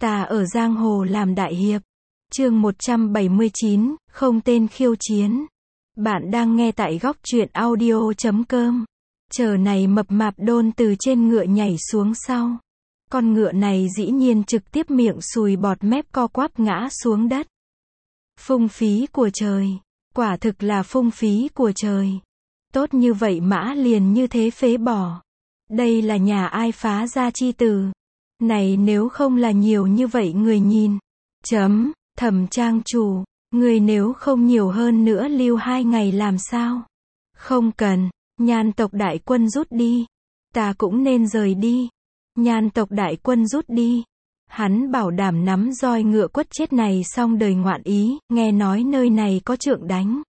Ta ở giang hồ làm đại hiệp. Chương 179, không tên khiêu chiến. Bạn đang nghe tại góc truyện audio.com. Chờ này mập mạp đôn từ trên ngựa nhảy xuống sau. Con ngựa này dĩ nhiên trực tiếp miệng sùi bọt mép co quắp ngã xuống đất. Phung phí của trời. Quả thực là phung phí của trời. Tốt như vậy mã liền như thế phế bỏ. Đây là nhà ai phá ra chi từ. Này nếu không là nhiều như vậy người nhìn. Thẩm trang chủ, người nếu không nhiều hơn nữa lưu 2 ngày làm sao? Không cần, Nhan tộc đại quân rút đi. Ta cũng nên rời đi. Nhan tộc đại quân rút đi. Hắn bảo đảm nắm roi ngựa quất chết này xong đời ngoạn ý, nghe nói nơi này có trượng đánh.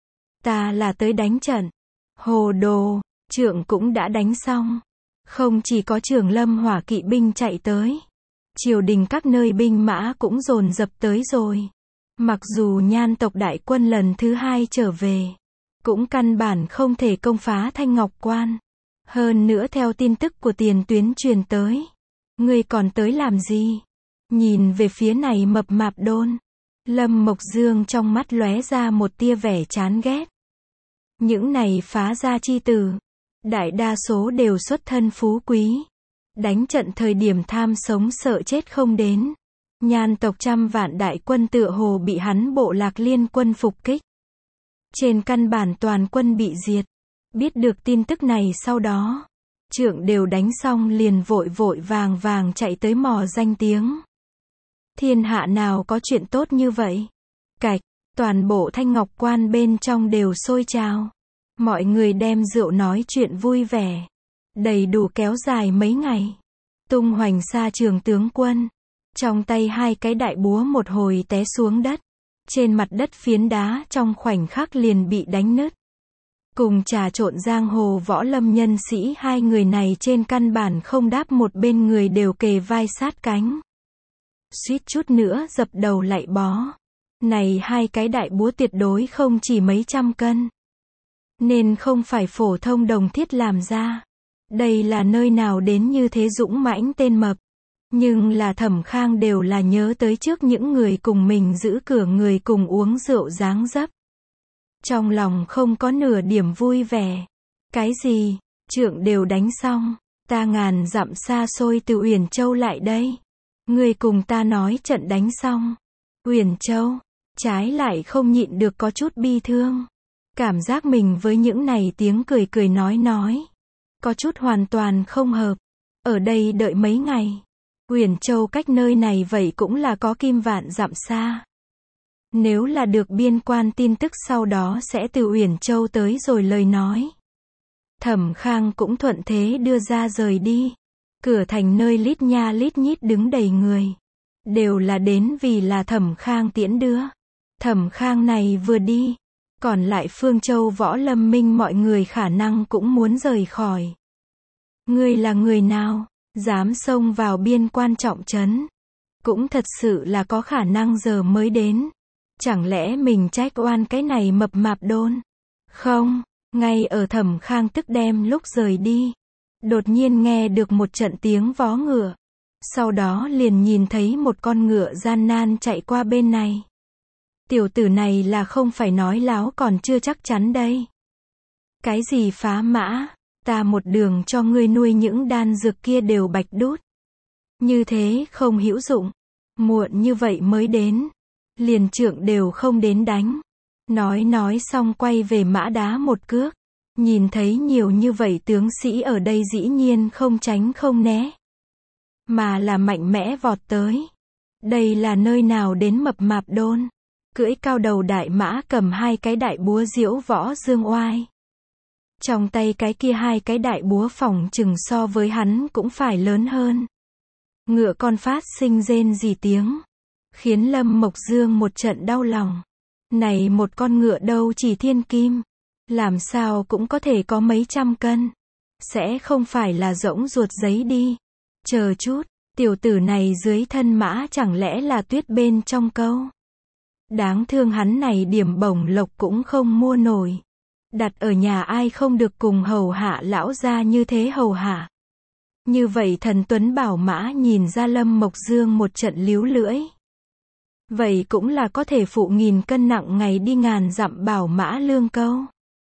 Ta là tới đánh trận. Hồ đồ, trượng cũng đã đánh xong. Không chỉ có Trường Lâm hỏa kỵ binh chạy tới. Triều đình các nơi binh mã cũng dồn dập tới rồi. Mặc dù Nhan tộc đại quân lần thứ 2 trở về, cũng căn bản không thể công phá Thanh Ngọc Quan. Hơn nữa theo tin tức của tiền tuyến truyền tới. Ngươi còn tới làm gì? Nhìn về phía này mập mạp đôn. Lâm Mộc Dương trong mắt lóe ra một tia vẻ chán ghét. Những này phá ra chi tử. Đại đa số đều xuất thân phú quý. Đánh trận thời điểm tham sống sợ chết không đến. Nhan tộc 100 vạn đại quân tựa hồ bị hắn bộ lạc liên quân phục kích. Trên căn bản toàn quân bị diệt. Biết được tin tức này sau đó. Trượng đều đánh xong liền vội vội vàng vàng chạy tới mò danh tiếng. Thiên hạ nào có chuyện tốt như vậy? Cạch, toàn bộ Thanh Ngọc Quan bên trong đều sôi trào. Mọi người đem rượu nói chuyện vui vẻ. Đầy đủ kéo dài mấy ngày. Tung hoành xa Trường tướng quân. Trong tay 2 cái đại búa một hồi té xuống đất. Trên mặt đất phiến đá trong khoảnh khắc liền bị đánh nứt. Cùng trà trộn giang hồ võ lâm nhân sĩ 2 người này trên căn bản không đáp một bên người đều kề vai sát cánh. Suýt chút nữa dập đầu lạy bó. Này 2 cái đại búa tuyệt đối không chỉ mấy trăm cân. Nên không phải phổ thông đồng thiết làm ra. Đây là nơi nào đến như thế dũng mãnh tên mập. Nhưng là Thẩm Khang đều là nhớ tới trước những người cùng mình giữ cửa người cùng uống rượu dáng dấp. Trong lòng không có nửa điểm vui vẻ. Cái gì? Trượng đều đánh xong. Ta ngàn dặm xa xôi từ Uyển Châu lại đây. Người cùng ta nói trận đánh xong. Uyển Châu. Trái lại không nhịn được có chút bi thương. Cảm giác mình với những này tiếng cười cười nói. Có chút hoàn toàn không hợp. Ở đây đợi mấy ngày. Uyển Châu cách nơi này vậy cũng là có kim vạn dặm xa. Nếu là được biên quan tin tức sau đó sẽ từ Uyển Châu tới rồi lời nói. Thẩm Khang cũng thuận thế đưa ra rời đi. Cửa thành nơi lít nha lít nhít đứng đầy người. Đều là đến vì là Thẩm Khang tiễn đưa. Thẩm Khang này vừa đi. Còn lại Phương Châu võ lâm minh mọi người khả năng cũng muốn rời khỏi. Ngươi là người nào? Dám xông vào biên quan trọng trấn. Cũng thật sự là có khả năng giờ mới đến. Chẳng lẽ mình trách oan cái này mập mạp đôn? Không, ngay ở Thẩm Khang tức đem lúc rời đi. Đột nhiên nghe được một trận tiếng vó ngựa. Sau đó liền nhìn thấy một con ngựa gian nan chạy qua bên này. Tiểu tử này là không phải nói láo còn chưa chắc chắn đây. Cái gì phá mã? Ta một đường cho ngươi nuôi những đan dược kia đều bạch đút. Như thế không hữu dụng. Muộn như vậy mới đến. Liền trượng đều không đến đánh. Nói xong quay về mã đá một cước. Nhìn thấy nhiều như vậy tướng sĩ ở đây dĩ nhiên không tránh không né. Mà là mạnh mẽ vọt tới. Đây là nơi nào đến mập mạp đôn. Cưỡi cao đầu đại mã cầm 2 cái đại búa diễu võ dương oai. Trong tay cái kia 2 cái đại búa phỏng chừng so với hắn cũng phải lớn hơn. Ngựa con phát sinh rên rỉ tiếng. Khiến Lâm Mộc Dương một trận đau lòng. Này một con ngựa đâu chỉ thiên kim. Làm sao cũng có thể có mấy trăm cân. Sẽ không phải là rỗng ruột giấy đi. Chờ chút, tiểu tử này dưới thân mã chẳng lẽ là tuyết bên trong câu. Đáng thương hắn này điểm bổng lộc cũng không mua nổi. Đặt ở nhà ai không được cùng hầu hạ lão gia như thế hầu hạ. Như vậy thần tuấn bảo mã nhìn ra Lâm Mộc Dương một trận líu lưỡi. Vậy cũng là có thể phụ 1000 cân nặng ngày đi ngàn dặm bảo mã lương câu.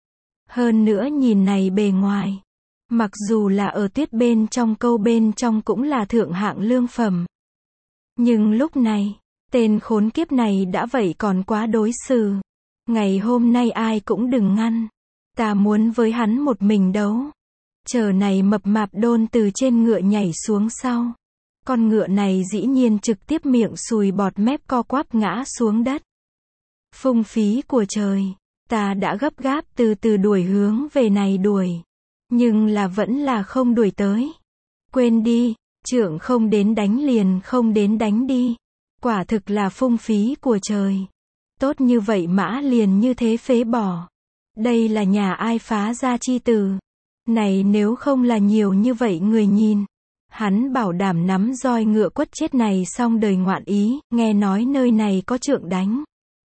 Hơn nữa nhìn này bề ngoài. Mặc dù là ở tuyết bên trong câu bên trong cũng là thượng hạng lương phẩm. Nhưng lúc này, tên khốn kiếp này đã vậy còn quá đối xử. Ngày hôm nay ai cũng đừng ngăn. Ta muốn với hắn một mình đấu. Chờ này mập mạp đôn từ trên ngựa nhảy xuống sau. Con ngựa này dĩ nhiên trực tiếp miệng sùi bọt mép co quắp ngã xuống đất. Phung phí của trời. Ta đã gấp gáp từ từ đuổi hướng về này đuổi. Nhưng là vẫn là không đuổi tới. Quên đi, trượng không đến đánh liền không đến đánh đi. Quả thực là phung phí của trời. Tốt như vậy mã liền như thế phế bỏ. Đây là nhà ai phá ra chi từ. Này nếu không là nhiều như vậy người nhìn. Hắn bảo đảm nắm roi ngựa quất chết này xong đời ngoạn ý, nghe nói nơi này có trượng đánh.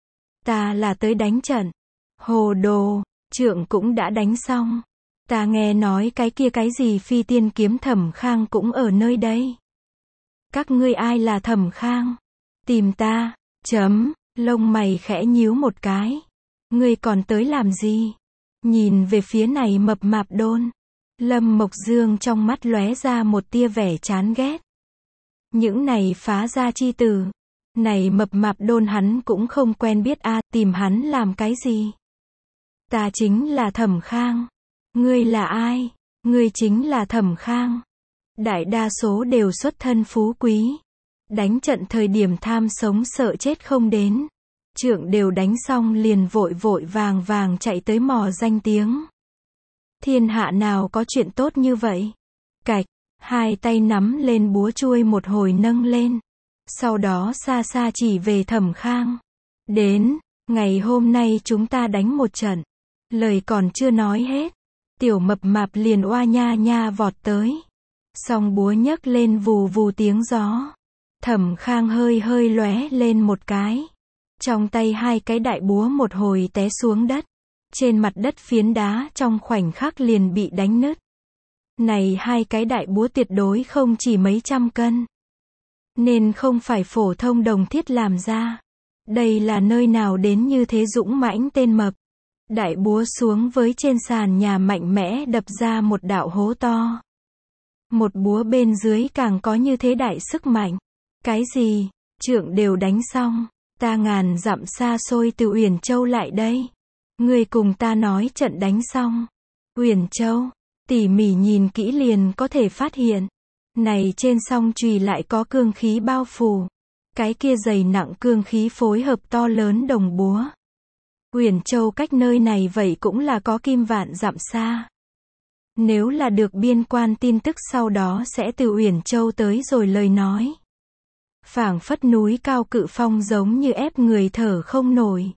Ta là tới đánh trận. Hồ đồ, trượng cũng đã đánh xong. Ta nghe nói cái kia cái gì phi tiên kiếm Thẩm Khang cũng ở nơi đây. Các ngươi ai là Thẩm Khang? Tìm ta, lông mày khẽ nhíu một cái. Ngươi còn tới làm gì? Nhìn về phía này mập mạp đôn. Lâm Mộc Dương trong mắt lóe ra một tia vẻ chán ghét. Những này phá ra chi từ. Này mập mạp đôn hắn cũng không quen biết tìm hắn làm cái gì? Ta chính là Thẩm Khang. Ngươi là ai? Ngươi chính là Thẩm Khang. Đại đa số đều xuất thân phú quý. Đánh trận thời điểm tham sống sợ chết không đến. Trượng đều đánh xong liền vội vội vàng vàng chạy tới mò danh tiếng. Thiên hạ nào có chuyện tốt như vậy? Cạch, hai tay nắm lên búa chuôi một hồi nâng lên. Sau đó xa xa chỉ về Thẩm Khang. Đến, ngày hôm nay chúng ta đánh một trận. Lời còn chưa nói hết. Tiểu mập mạp liền oa nha nha vọt tới. Song búa nhấc lên vù vù tiếng gió. Thẩm Khang hơi hơi lóe lên một cái. Trong tay hai cái đại búa một hồi té xuống đất. Trên mặt đất phiến đá trong khoảnh khắc liền bị đánh nứt. Này hai cái đại búa tuyệt đối không chỉ mấy trăm cân. Nên không phải phổ thông đồng thiết làm ra. Đây là nơi nào đến như thế dũng mãnh tên mập. Đại búa xuống với trên sàn nhà mạnh mẽ đập ra một đạo hố to. Một búa bên dưới càng có như thế đại sức mạnh. Cái gì? Trượng đều đánh xong. Ta ngàn dặm xa xôi từ Uyển Châu lại đây. Ngươi cùng ta nói trận đánh xong. Uyển Châu, tỉ mỉ nhìn kỹ liền có thể phát hiện. Này trên song chùy lại có cương khí bao phủ. Cái kia dày nặng cương khí phối hợp to lớn đồng búa. Uyển Châu cách nơi này vậy cũng là có kim vạn dặm xa. Nếu là được biên quan tin tức sau đó sẽ từ Uyển Châu tới rồi lời nói. Phảng phất núi cao cự phong giống như ép người thở không nổi.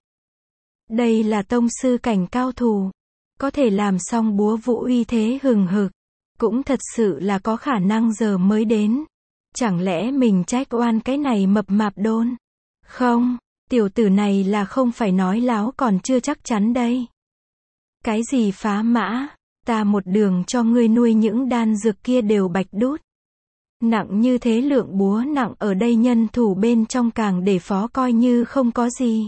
Đây là tông sư cảnh cao thủ. Có thể làm xong búa vũ uy thế hừng hực. Cũng thật sự là có khả năng giờ mới đến. Chẳng lẽ mình trách oan cái này mập mạp đôn? Không, tiểu tử này là không phải nói láo còn chưa chắc chắn đây. Cái gì phá mã? Ta một đường cho ngươi nuôi những đan dược kia đều bạch đút. Nặng như thế lượng búa nặng ở đây nhân thủ bên trong càng để phó coi như không có gì.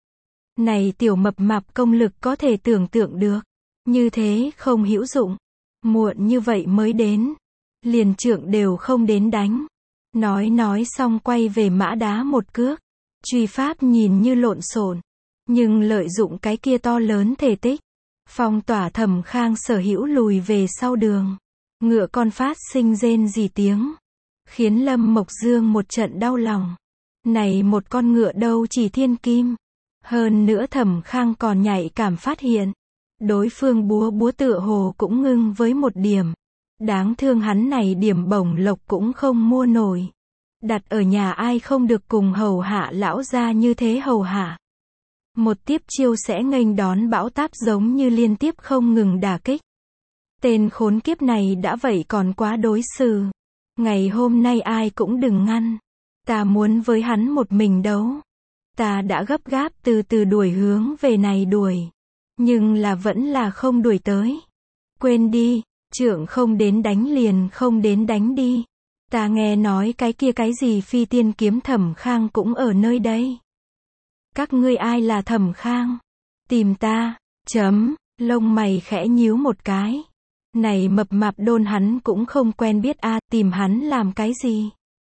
Này tiểu mập mạp công lực có thể tưởng tượng được. Như thế không hữu dụng. Muộn như vậy mới đến. Liền trượng đều không đến đánh. Nói xong quay về mã đá một cước. Truy pháp nhìn như lộn xộn. Nhưng lợi dụng cái kia to lớn thể tích. Phong tỏa Thẩm Khang sở hữu lùi về sau đường. Ngựa con phát sinh rên rỉ tiếng. Khiến Lâm Mộc Dương một trận đau lòng. Này một con ngựa đâu chỉ thiên kim. Hơn nữa Thẩm Khang còn nhạy cảm phát hiện. Đối phương búa tựa hồ cũng ngưng với một điểm. Đáng thương hắn này điểm bổng lộc cũng không mua nổi. Đặt ở nhà ai không được cùng hầu hạ lão gia như thế hầu hạ. Một tiếp chiêu sẽ nghênh đón bão táp giống như liên tiếp không ngừng đả kích. Tên khốn kiếp này đã vậy còn quá đối xử. Ngày hôm nay ai cũng đừng ngăn. Ta muốn với hắn một mình đấu. Ta đã gấp gáp từ từ đuổi hướng về này đuổi. Nhưng là vẫn là không đuổi tới. Quên đi, Trượng không đến đánh liền không đến đánh đi. Ta nghe nói cái kia cái gì phi tiên kiếm Thẩm Khang cũng ở nơi đây. Các ngươi ai là Thẩm Khang? Tìm ta, lông mày khẽ nhíu một cái. Này mập mạp đôn hắn cũng không quen biết a, tìm hắn làm cái gì?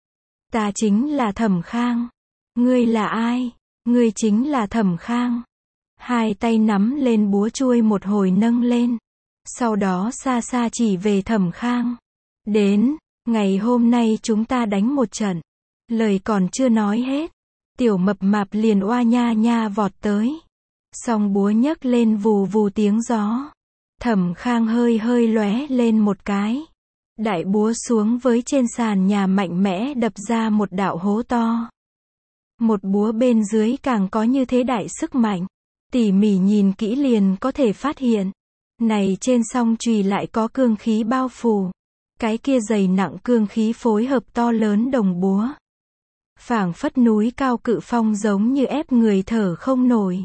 Ta chính là Thẩm Khang. Ngươi là ai? Ngươi chính là Thẩm Khang. Hai tay nắm lên búa chuôi một hồi nâng lên. Sau đó xa xa chỉ về Thẩm Khang. Đến, ngày hôm nay chúng ta đánh một trận. Lời còn chưa nói hết. Tiểu mập mạp liền oa nha nha vọt tới. Song búa nhấc lên vù vù tiếng gió. Thẩm Khang hơi hơi lóe lên một cái. Đại búa xuống với trên sàn nhà mạnh mẽ đập ra một đạo hố to. Một búa bên dưới càng có như thế đại sức mạnh. Tỉ mỉ nhìn kỹ liền có thể phát hiện. Này trên song chùy lại có cương khí bao phủ. Cái kia dày nặng cương khí phối hợp to lớn đồng búa. Phảng phất núi cao cự phong giống như ép người thở không nổi.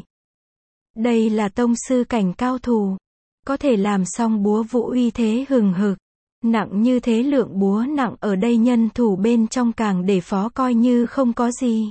Đây là tông sư cảnh cao thủ. Có thể làm song búa vũ uy thế hừng hực. Nặng như thế lượng búa nặng ở đây nhân thủ bên trong càng để phó coi như không có gì.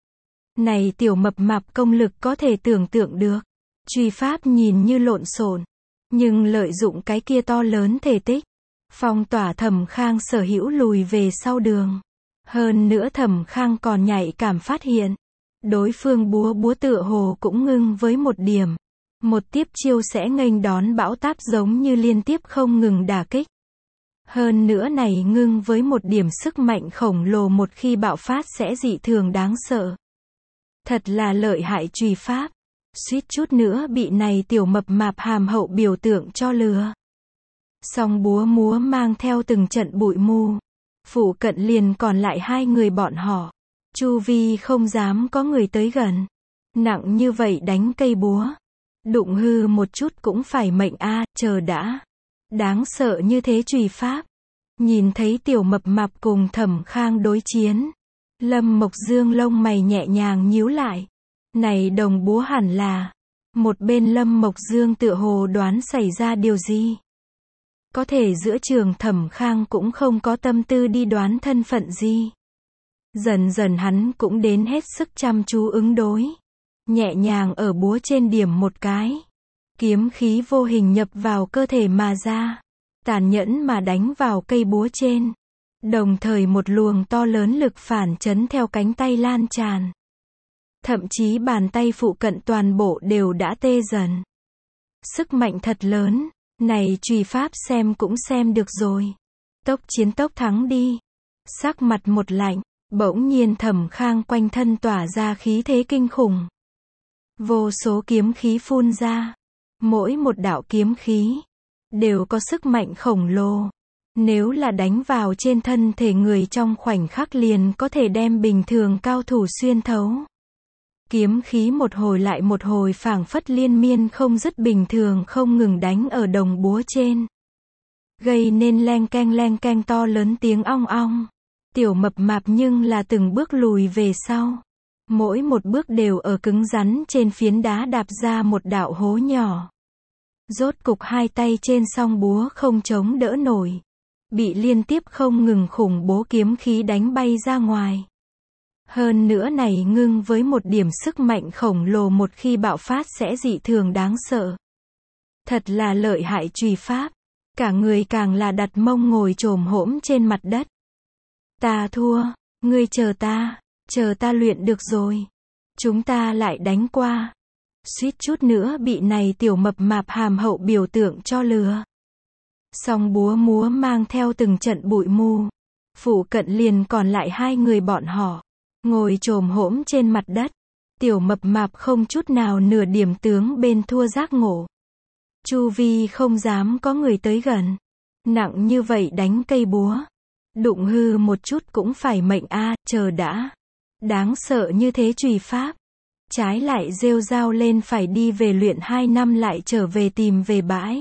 Này tiểu mập mạp công lực có thể tưởng tượng được. Truy pháp nhìn như lộn xộn, nhưng lợi dụng cái kia to lớn thể tích. Phong tỏa Thẩm Khang sở hữu lùi về sau đường. Hơn nữa Thẩm Khang còn nhạy cảm phát hiện. Đối phương búa tựa hồ cũng ngưng với một điểm. Một tiếp chiêu sẽ nghênh đón bão táp giống như liên tiếp không ngừng đả kích. Hơn nữa này ngưng với một điểm sức mạnh khổng lồ một khi bạo phát sẽ dị thường đáng sợ. Thật là lợi hại truy pháp. Suýt chút nữa bị này tiểu mập mạp hàm hậu biểu tượng cho lừa. Song búa múa mang theo từng trận bụi mù. Phụ cận liền còn lại hai người bọn họ. Chu vi không dám có người tới gần. Nặng như vậy đánh cây búa. Đụng hư một chút cũng phải mệnh a, chờ đã. Đáng sợ như thế truy pháp. Nhìn thấy tiểu mập mạp cùng Thẩm Khang đối chiến. Lâm Mộc Dương lông mày nhẹ nhàng nhíu lại. Này đồng búa hẳn là. Một bên Lâm Mộc Dương tựa hồ đoán xảy ra điều gì. Có thể giữa trường Thẩm Khang cũng không có tâm tư đi đoán thân phận gì. Dần dần hắn cũng đến hết sức chăm chú ứng đối. Nhẹ nhàng ở búa trên điểm một cái. Kiếm khí vô hình nhập vào cơ thể mà ra. Tàn nhẫn mà đánh vào cây búa trên. Đồng thời một luồng to lớn lực phản chấn theo cánh tay lan tràn. Thậm chí bàn tay phụ cận toàn bộ đều đã tê dần. Sức mạnh thật lớn. Này truy pháp xem cũng xem được rồi. Tốc chiến tốc thắng đi. Sắc mặt một lạnh. Bỗng nhiên Thẩm Khang quanh thân tỏa ra khí thế kinh khủng. Vô số kiếm khí phun ra. Mỗi một đạo kiếm khí đều có sức mạnh khổng lồ. Nếu là đánh vào trên thân thể người trong khoảnh khắc liền có thể đem bình thường cao thủ xuyên thấu. Kiếm khí một hồi lại một hồi phảng phất liên miên không dứt bình thường không ngừng đánh ở đồng búa trên. Gây nên leng keng to lớn tiếng ong ong. Tiểu mập mạp nhưng là từng bước lùi về sau. Mỗi một bước đều ở cứng rắn trên phiến đá đạp ra một đạo hố nhỏ. Rốt cục hai tay trên song búa không chống đỡ nổi. Bị liên tiếp không ngừng khủng bố kiếm khí đánh bay ra ngoài. Hơn nữa này ngưng với một điểm sức mạnh khổng lồ một khi bạo phát sẽ dị thường đáng sợ. Thật là lợi hại truy pháp. Cả người càng là đặt mông ngồi chồm hổm trên mặt đất. Ta thua, ngươi chờ ta luyện được rồi. Chúng ta lại đánh qua. Suýt chút nữa bị này tiểu mập mạp hàm hậu biểu tượng cho lừa. Song búa múa mang theo từng trận bụi mù. Phụ cận liền còn lại hai người bọn họ. Ngồi chồm hổm trên mặt đất. Tiểu mập mạp không chút nào nửa điểm tướng bên thua giác ngộ. Chu vi không dám có người tới gần. Nặng như vậy đánh cây búa. Đụng hư một chút cũng phải mệnh a, chờ đã. Đáng sợ như thế truy pháp. Trái lại rêu rao lên phải đi về luyện 2 năm lại trở về tìm về bãi.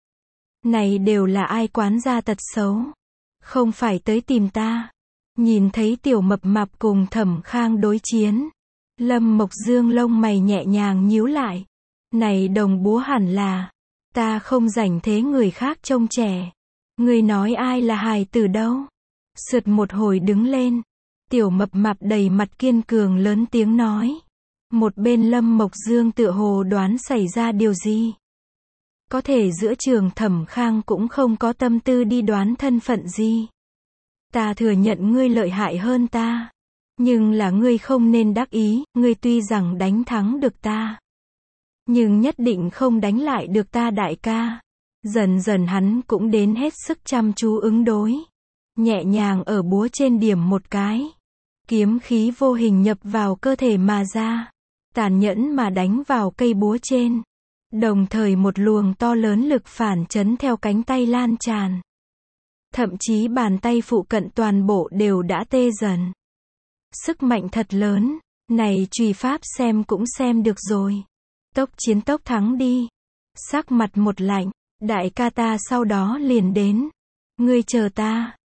Này đều là ai quán gia tật xấu. Không phải tới tìm ta. Nhìn thấy tiểu mập mạp cùng Thẩm Khang đối chiến. Lâm Mộc Dương lông mày nhẹ nhàng nhíu lại. Này đồng búa hẳn là. Ta không rảnh thế người khác trông trẻ. Ngươi nói ai là hài tử đâu? Sượt một hồi đứng lên. Tiểu mập mạp đầy mặt kiên cường lớn tiếng nói. Một bên Lâm Mộc Dương tựa hồ đoán xảy ra điều gì. Có thể giữa trường Thẩm Khang cũng không có tâm tư đi đoán thân phận gì. Ta thừa nhận ngươi lợi hại hơn ta. Nhưng là ngươi không nên đắc ý, ngươi tuy rằng đánh thắng được ta. Nhưng nhất định không đánh lại được ta đại ca. Dần dần hắn cũng đến hết sức chăm chú ứng đối. Nhẹ nhàng ở búa trên điểm một cái. Kiếm khí vô hình nhập vào cơ thể mà ra. Tàn nhẫn mà đánh vào cây búa trên. Đồng thời một luồng to lớn lực phản chấn theo cánh tay lan tràn. Thậm chí bàn tay phụ cận toàn bộ đều đã tê dần. Sức mạnh thật lớn, này chùy pháp xem cũng xem được rồi. Tốc chiến tốc thắng đi. Sắc mặt một lạnh, đại ca ta sau đó liền đến. Ngươi chờ ta,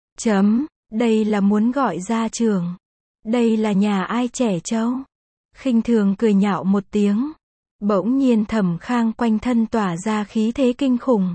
đây là muốn gọi ra trường. Đây là nhà ai trẻ trâu. Khinh thường cười nhạo một tiếng. Bỗng nhiên Thẩm Khang quanh thân tỏa ra khí thế kinh khủng.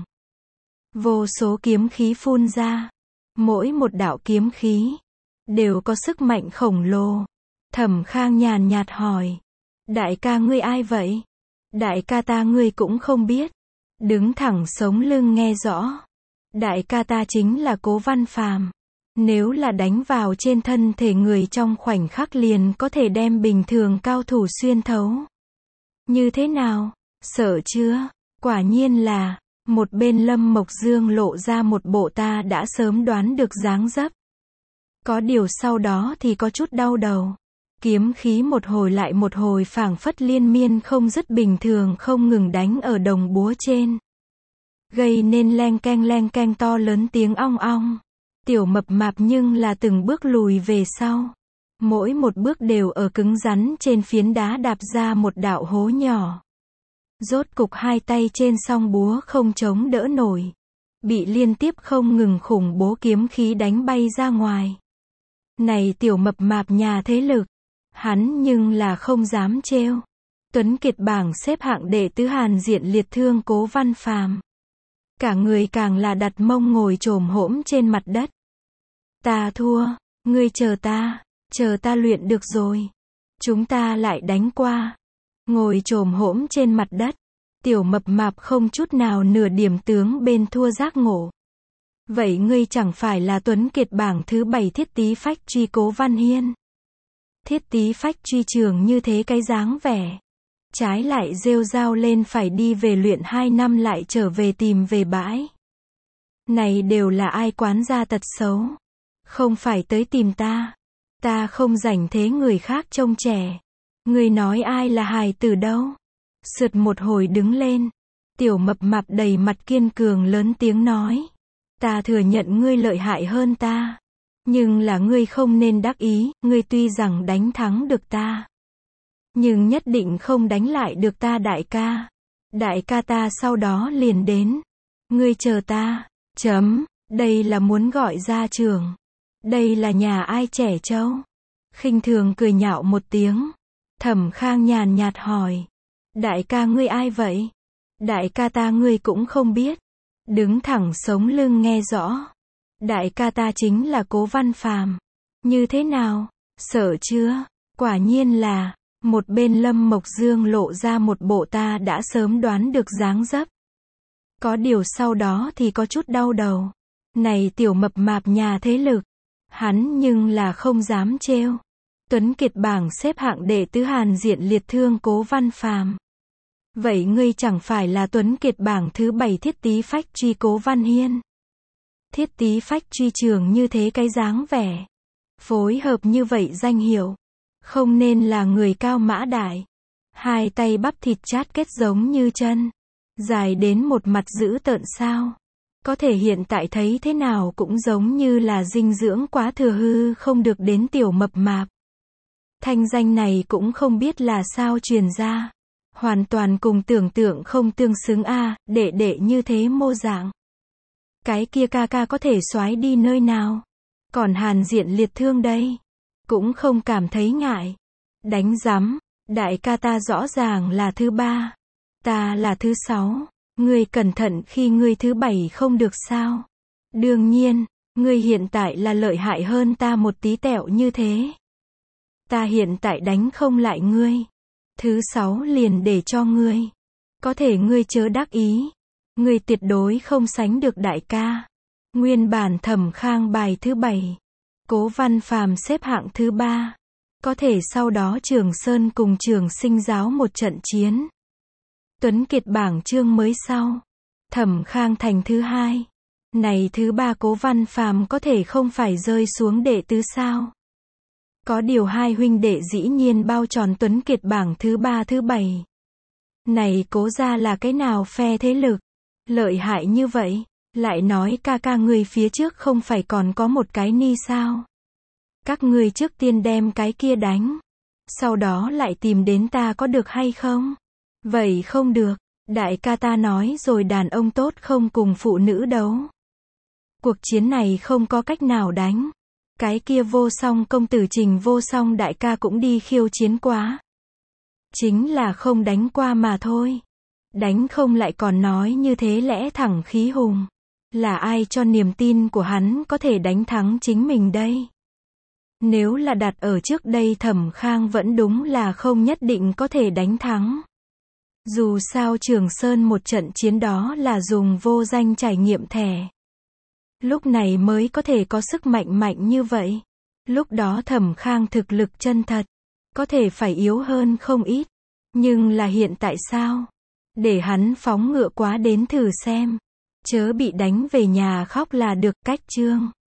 Vô số kiếm khí phun ra. Mỗi một đạo kiếm khí đều có sức mạnh khổng lồ. Thẩm Khang nhàn nhạt hỏi. Đại ca ngươi ai vậy? Đại ca ta ngươi cũng không biết. Đứng thẳng sống lưng nghe rõ. Đại ca ta chính là Cố Văn Phàm. Nếu là đánh vào trên thân thể người trong khoảnh khắc liền có thể đem bình thường cao thủ xuyên thấu. Như thế nào? Sợ chưa? Quả nhiên là. Một bên Lâm Mộc Dương lộ ra một bộ ta đã sớm đoán được dáng dấp. Có điều sau đó thì có chút đau đầu. Kiếm khí một hồi lại một hồi phảng phất liên miên không dứt bình thường không ngừng đánh ở đồng búa trên. Gây nên leng keng to lớn tiếng ong ong. Tiểu mập mạp nhưng là từng bước lùi về sau. Mỗi một bước đều ở cứng rắn trên phiến đá đạp ra một đạo hố nhỏ. Rốt cục hai tay trên song búa không chống đỡ nổi. Bị liên tiếp không ngừng khủng bố kiếm khí đánh bay ra ngoài. Này tiểu mập mạp nhà thế lực. Hắn nhưng là không dám trêu. Tuấn Kiệt bảng xếp hạng đệ tứ Hàn Diện Liệt Thương Cố Văn Phàm. Cả người càng là đặt mông ngồi chồm hổm trên mặt đất. Ta thua, ngươi chờ ta luyện được rồi. Chúng ta lại đánh qua. Ngồi chồm hổm trên mặt đất. Tiểu mập mạp không chút nào nửa điểm tướng bên thua giác ngộ. Vậy ngươi chẳng phải là Tuấn Kiệt bảng thứ 7 Thiết Tý Phách Truy Cố Văn Hiên. Thiết Tý Phách Truy trường như thế cái dáng vẻ. Trái lại rêu rao lên phải đi về luyện 2 năm lại trở về tìm về bãi. Này đều là ai quán gia tật xấu. Không phải tới tìm ta. Ta không rảnh thế người khác trông trẻ. Ngươi nói ai là hài tử đâu. Sượt một hồi đứng lên. Tiểu mập mạp đầy mặt kiên cường lớn tiếng nói. Ta thừa nhận ngươi lợi hại hơn ta. Nhưng là ngươi không nên đắc ý, ngươi tuy rằng đánh thắng được ta. Nhưng nhất định không đánh lại được ta đại ca. Đại ca ta sau đó liền đến. Ngươi chờ ta, đây là muốn gọi ra trường. Đây là nhà ai trẻ trâu. Khinh thường cười nhạo một tiếng. Thẩm Khang nhàn nhạt hỏi. Đại ca ngươi ai vậy? Đại ca ta ngươi cũng không biết. Đứng thẳng sống lưng nghe rõ. Đại ca ta chính là Cố Văn Phàm. Như thế nào? Sợ chưa? Quả nhiên là. Một bên Lâm Mộc Dương lộ ra một bộ ta đã sớm đoán được dáng dấp. Có điều sau đó thì có chút đau đầu. Này tiểu mập mạp nhà thế lực. Hắn nhưng là không dám trêu. Tuấn Kiệt bảng xếp hạng đệ tứ Hàn Diện Liệt Thương Cố Văn Phàm. Vậy ngươi chẳng phải là Tuấn Kiệt bảng thứ 7 Thiết Tý Phách Truy Cố Văn Hiên. Thiết Tý Phách Truy trường như thế cái dáng vẻ. Phối hợp như vậy danh hiệu. Không nên là người cao mã đại. Hai tay bắp thịt chát kết giống như chân. Dài đến một mặt dữ tợn sao. Có thể hiện tại thấy thế nào cũng giống như là dinh dưỡng quá thừa hư không được đến tiểu mập mạp. Thanh danh này cũng không biết là sao truyền ra. Hoàn toàn cùng tưởng tượng không tương xứng a, đệ như thế mô dạng. Cái kia ca ca có thể soái đi nơi nào. Còn Hàn Diện Liệt Thương đây. Cũng không cảm thấy ngại. Đánh rắm, đại ca ta rõ ràng là thứ 3. Ta là thứ 6. Ngươi cẩn thận khi ngươi thứ 7 không được sao. Đương nhiên, ngươi hiện tại là lợi hại hơn ta một tí tẹo như thế. Ta hiện tại đánh không lại ngươi. Thứ 6 liền để cho ngươi. Có thể ngươi chớ đắc ý. Ngươi tuyệt đối không sánh được đại ca. Nguyên bản Thẩm Khang bài thứ 7. Cố Văn Phàm xếp hạng thứ 3. Có thể sau đó Trường Sơn cùng Trường Sinh giáo một trận chiến. Tuấn Kiệt bảng chương mới sau. Thẩm Khang thành thứ 2. Này thứ 3 Cố Văn Phàm có thể không phải rơi xuống đệ tứ sao? Có điều hai huynh đệ dĩ nhiên bao tròn Tuấn Kiệt bảng thứ 3 thứ 7. Này Cố gia là cái nào phe thế lực? Lợi hại như vậy, lại nói ca ca người phía trước không phải còn có một cái ni sao? Các ngươi trước tiên đem cái kia đánh, sau đó lại tìm đến ta có được hay không? Vậy không được, đại ca ta nói rồi đàn ông tốt không cùng phụ nữ đấu. Cuộc chiến này không có cách nào đánh. Cái kia Vô Song công tử Trình Vô Song đại ca cũng đi khiêu chiến quá. Chính là không đánh qua mà thôi. Đánh không lại còn nói như thế lẽ thẳng khí hùng. Là ai cho niềm tin của hắn có thể đánh thắng chính mình đây? Nếu là đặt ở trước đây Thẩm Khang vẫn đúng là không nhất định có thể đánh thắng. Dù sao Trường Sơn một trận chiến đó là dùng vô danh trải nghiệm thẻ. Lúc này mới có thể có sức mạnh mạnh như vậy. Lúc đó Thẩm Khang thực lực chân thật, có thể phải yếu hơn không ít. Nhưng là hiện tại sao? Để hắn phóng ngựa quá đến thử xem. Chớ bị đánh về nhà khóc là được. Cách chương